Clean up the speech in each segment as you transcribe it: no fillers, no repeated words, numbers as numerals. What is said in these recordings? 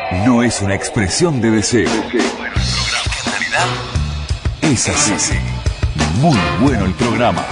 no es una expresión de deseo. Bueno, el programa que en realidad es así. Muy bueno el programa.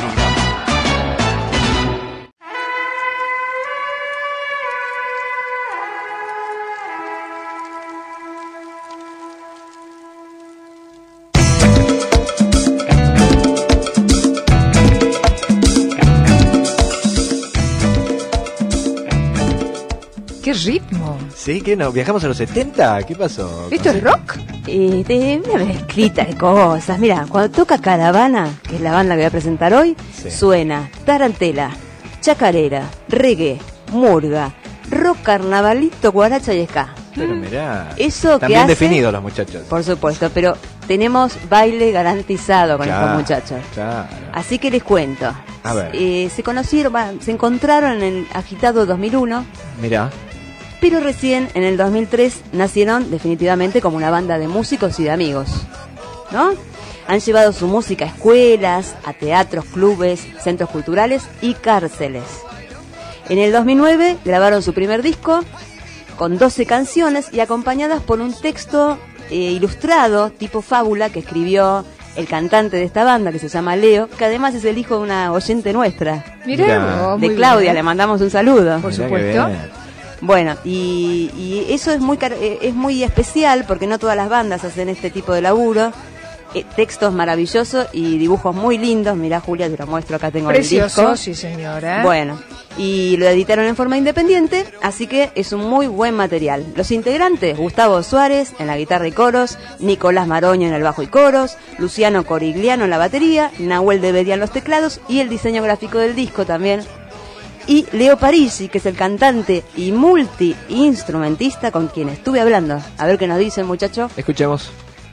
¡Qué ritmo! Sí, ¿qué no? ¿Viajamos a los 70? ¿Qué pasó? ¿Esto es rock? Una mezclita de cosas. Mira, cuando toca Caravana, que es la banda que voy a presentar hoy, Sí. suena tarantela, chacarera, reggae, murga, rock, carnavalito, guaracha y ska. Pero mirá, Eso están que bien hace, definidos los muchachos. por supuesto, pero tenemos baile garantizado con Claro, estos muchachos. Claro. Así que les cuento. A ver. Se encontraron en el agitado 2001, Mirá. pero recién en el 2003 nacieron definitivamente como una banda de músicos y de amigos, ¿no? Han llevado su música a escuelas, a teatros, clubes, centros culturales y cárceles. En el 2009 grabaron su primer disco con 12 canciones y acompañadas por un texto ilustrado tipo fábula que escribió el cantante de esta banda, que se llama Leo, que además es el hijo de una oyente nuestra, Mirá, de Claudia. Le mandamos un saludo. Por Mirá supuesto. qué bien. Bueno, y eso es muy especial porque no todas las bandas hacen este tipo de laburo. Textos maravillosos y dibujos muy lindos. Mirá, Julia, te lo muestro, acá tengo el Precioso, disco. sí señora. Bueno, y lo editaron en forma independiente, así que es un muy buen material. Los integrantes: Gustavo Suárez en la guitarra y coros, Nicolás Maroño en el bajo y coros, Luciano Corigliano en la batería, Nahuel de Bedia en los teclados y el diseño gráfico del disco también. Y Leo Parisi, que es el cantante y multi-instrumentista con quien estuve hablando. A ver qué nos dicen, muchachos. Escuchemos.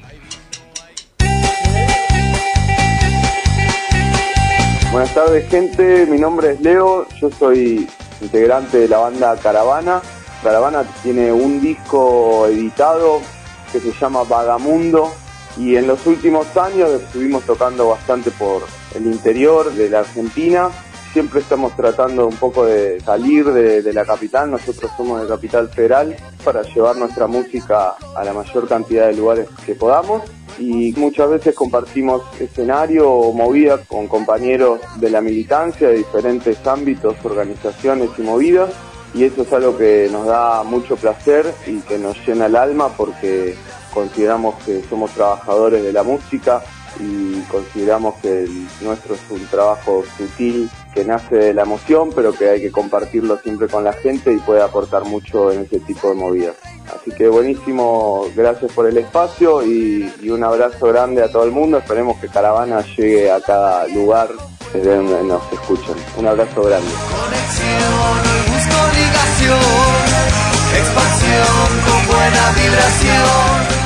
Buenas tardes, gente, mi nombre es Leo, yo soy integrante de la banda Caravana. Caravana tiene un disco editado que se llama Vagamundo y en los últimos años estuvimos tocando bastante por el interior de la Argentina. Siempre estamos tratando un poco de salir de la capital, nosotros somos de Capital Federal, para llevar nuestra música a la mayor cantidad de lugares que podamos. Y muchas veces compartimos escenario o movida con compañeros de la militancia de diferentes ámbitos, organizaciones y movidas, y eso es algo que nos da mucho placer y que nos llena el alma porque consideramos que somos trabajadores de la música y consideramos que el nuestro es un trabajo sutil que nace de la emoción, pero que hay que compartirlo siempre con la gente y puede aportar mucho en ese tipo de movidas. Así que buenísimo, gracias por el espacio y un abrazo grande a todo el mundo. Esperemos que Caravana llegue a cada lugar desde donde nos escuchan. Un abrazo grande. Conexión, busco ligación, expansión con buena vibración.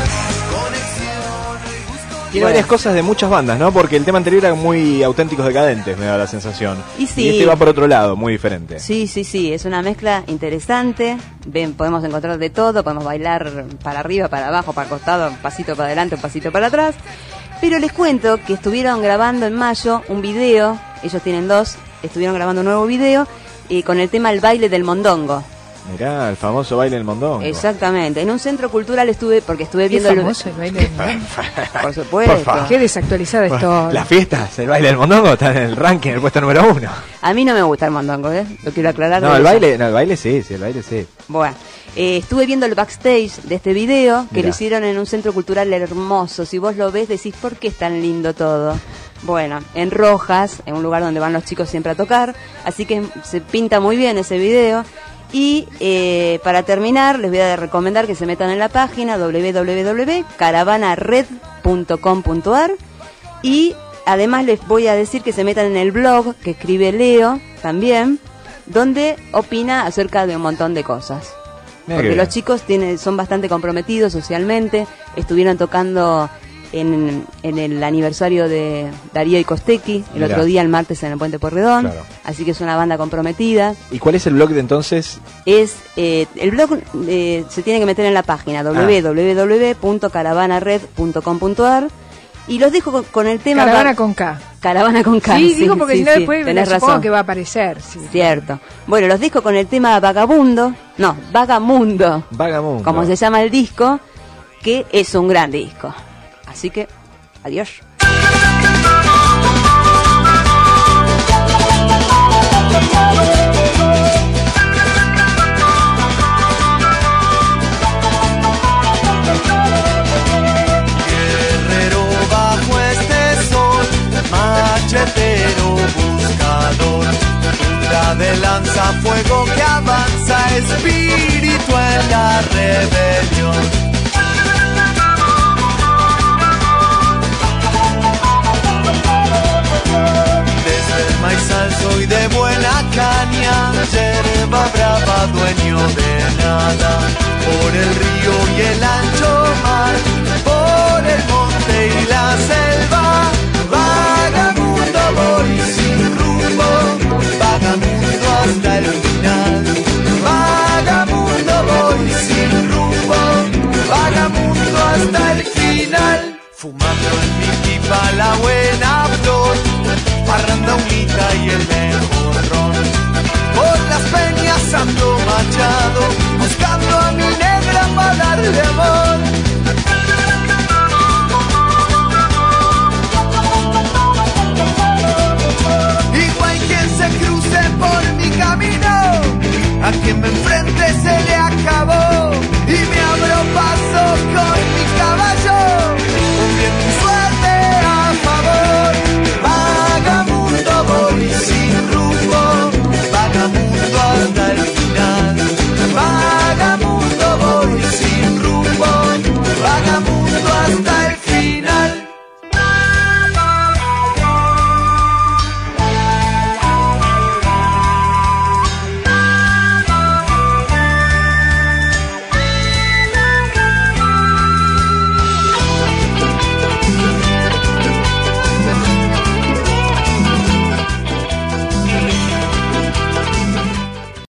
Tiene varias cosas de muchas bandas, ¿no? Porque el tema anterior era muy Auténticos Decadentes, me da la sensación. Y sí. Y este va por otro lado, muy diferente. Sí, es una mezcla interesante. Ven, podemos encontrar de todo, podemos bailar para arriba, para abajo, para el costado, un pasito para adelante, un pasito para atrás. Pero les cuento que estuvieron grabando en mayo un video, ellos tienen dos, estuvieron grabando un nuevo video con el tema El baile del mondongo. Mirá, el famoso baile del mondongo. Exactamente, en un centro cultural estuve viendo Qué famoso el baile del mondongo. Por supuesto. Por favor. Qué desactualizada es todo. Las fiestas, el baile del mondongo está en el ranking, en el puesto número 1. A mí no me gusta el mondongo, lo quiero aclarar. No, el baile sí, el baile sí. Bueno, estuve viendo el backstage de este video que Mirá. lo hicieron en un centro cultural hermoso. Si vos lo ves decís, ¿por qué es tan lindo todo? Bueno, en Rojas, en un lugar donde van los chicos siempre a tocar, así que se pinta muy bien ese video. Y para terminar les voy a recomendar que se metan en la página www.caravanared.com.ar y además les voy a decir que se metan en el blog que escribe Leo también, donde opina acerca de un montón de cosas. Porque los chicos son bastante comprometidos socialmente, estuvieron tocando en el aniversario de Darío y Costecchi, el otro día, el martes, en el Puente Porredón. Claro. Así que es una banda comprometida. ¿Y cuál es el blog de entonces? El blog se tiene que meter en la página www.caravanared.com.ar y los dejo con el tema... Caravana con K. Caravana con K. Sí, digo porque si no después tenés supongo razón. que va a aparecer. Sí. Cierto. Bueno, los discos con el tema Vagamundo, Vagamundo. como se llama el disco, que es un gran disco. Así que, adiós. Guerrero bajo este sol, machetero buscador, punta de lanza, fuego que avanza, espíritu en la rebelión. Desde el maizal soy de buena caña, yerba brava, dueño de nada, por el río y el ancho mar, por el monte y la selva, vagamundo voy sin rumbo, vagamundo hasta el final, vagamundo voy sin rumbo, vagamundo hasta el final. Fumando en mi pipa la buena flor, parranda unita y el mejor ron. Por las peñas ando machado, buscando a mi